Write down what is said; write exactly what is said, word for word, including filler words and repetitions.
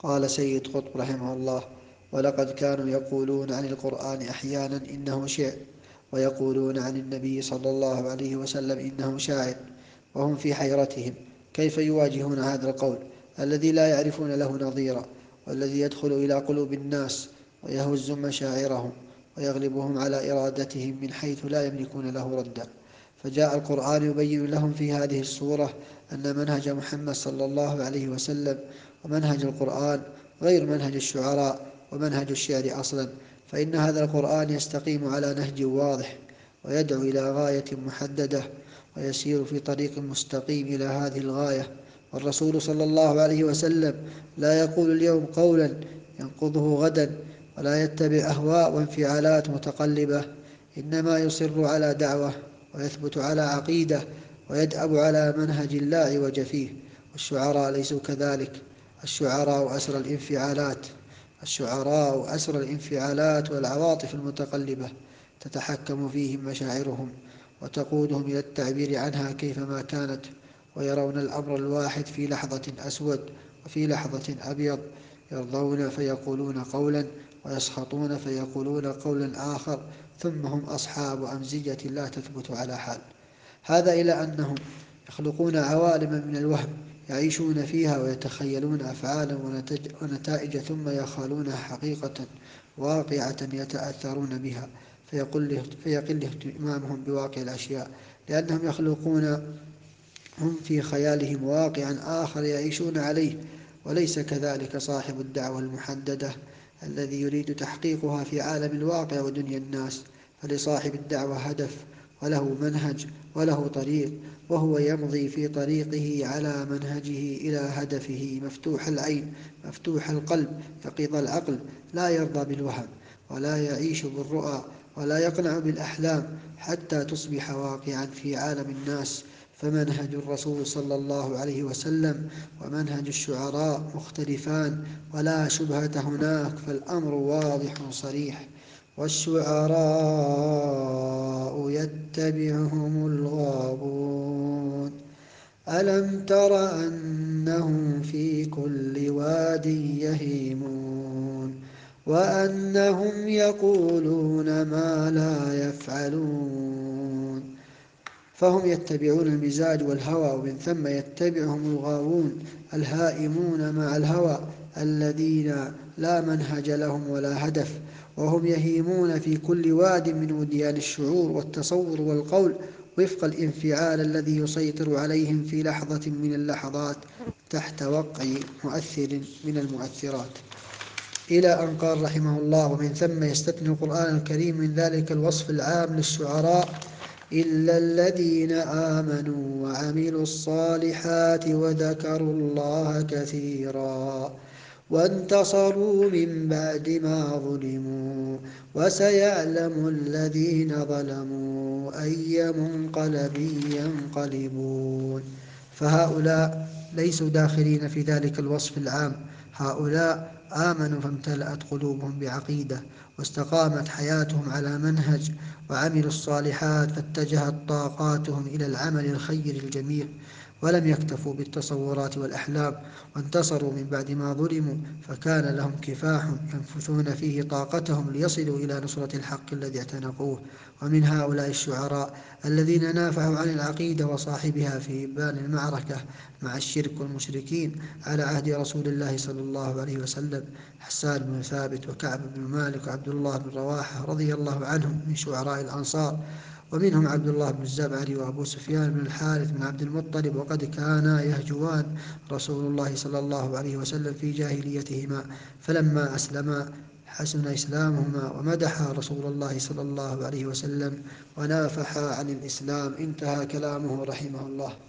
قال سيد قطب رحمه الله: ولقد كانوا يقولون عن القرآن أحيانا إنه شعر، ويقولون عن النبي صلى الله عليه وسلم إنه شاعر، وهم في حيرتهم كيف يواجهون هذا القول الذي لا يعرفون له نظيرا، والذي يدخل إلى قلوب الناس ويهز مشاعرهم ويغلبهم على إرادتهم من حيث لا يملكون له ردا. فجاء القرآن يبين لهم في هذه السورة أن منهج محمد صلى الله عليه وسلم ومنهج القرآن غير منهج الشعراء ومنهج الشعر أصلا، فإن هذا القرآن يستقيم على نهج واضح ويدعو إلى غاية محددة ويسير في طريق مستقيم إلى هذه الغاية. والرسول صلى الله عليه وسلم لا يقول اليوم قولا ينقضه غدا، ولا يتبع أهواء وانفعالات متقلبة، إنما يصر على دعوة ويثبت على عقيدة ويدأب على منهج لا عوج فيه. والشعراء ليسوا كذلك. الشعراء أسر الانفعالات الشعراء أسر الانفعالات والعواطف المتقلبة تتحكم فيهم مشاعرهم وتقودهم إلى التعبير عنها كيفما كانت، ويرون الأمر الواحد في لحظة أسود وفي لحظة أبيض، يرضون فيقولون قولا ويسخطون فيقولون قولا آخر، ثم هم أصحاب أمزجة لا تثبت على حال. هذا إلى أنهم يخلقون عوالم من الوهم يعيشون فيها ويتخيلون أفعالا ونتائج ثم يخالونها حقيقة واقعة يتأثرون بها، فيقل, فيقل اهتمامهم بواقع الأشياء، لأنهم يخلقون هم في خيالهم واقعا آخر يعيشون عليه. وليس كذلك صاحب الدعوة المحددة الذي يريد تحقيقها في عالم الواقع ودنيا الناس، فلصاحب الدعوة هدف وله منهج وله طريق، وهو يمضي في طريقه على منهجه إلى هدفه مفتوح العين مفتوح القلب يقظ العقل، لا يرضى بالوهم ولا يعيش بالرؤى ولا يقنع بالأحلام حتى تصبح واقعا في عالم الناس. فمنهج الرسول صلى الله عليه وسلم ومنهج الشعراء مختلفان ولا شبهة هناك، فالأمر واضح صريح. والشعراء يتبعهم الغاوون ألم تر أنهم في كل واد يهيمون وأنهم يقولون ما لا يفعلون. فهم يتبعون المزاج والهوى، ومن ثم يتبعهم الغاوون الهائمون مع الهوى الذين لا منهج لهم ولا هدف، وهم يهيمون في كل واد من وديان الشعور والتصور والقول وفق الانفعال الذي يسيطر عليهم في لحظة من اللحظات تحت وقع مؤثر من المؤثرات. إلى أن قال رحمه الله: ومن ثم يستثني القرآن الكريم من ذلك الوصف العام للشعراء إلا الذين آمنوا وعملوا الصالحات وذكروا الله كثيرا وانتصروا من بعد ما ظلموا وسيعلم الذين ظلموا أي منقلب ينقلبون. فهؤلاء ليسوا داخلين في ذلك الوصف العام. هؤلاء آمنوا فامتلأت قلوبهم بعقيدة واستقامت حياتهم على منهج، وعملوا الصالحات فاتجهت طاقاتهم إلى العمل الخير الجميل، ولم يكتفوا بالتصورات والأحلام، وانتصروا من بعد ما ظلموا، فكان لهم كفاح ينفثون فيه طاقتهم ليصلوا إلى نصرة الحق الذي اعتنقوه. ومن هؤلاء الشعراء الذين نافعوا عن العقيدة وصاحبها في إبان المعركة مع الشرك والمشركين على عهد رسول الله صلى الله عليه وسلم: حسان بن ثابت وكعب بن مالك وعبد الله بن رواحة رضي الله عنهم من شعراء الأنصار، ومنهم عبد الله بن الزبعري وأبو سفيان بن الحارث بن عبد المطلب، وقد كانا يهجوان رسول الله صلى الله عليه وسلم في جاهليتهما، فلما أسلما حسن إسلامهما ومدحا رسول الله صلى الله عليه وسلم ونافحا عن الإسلام. انتهى كلامه رحمه الله.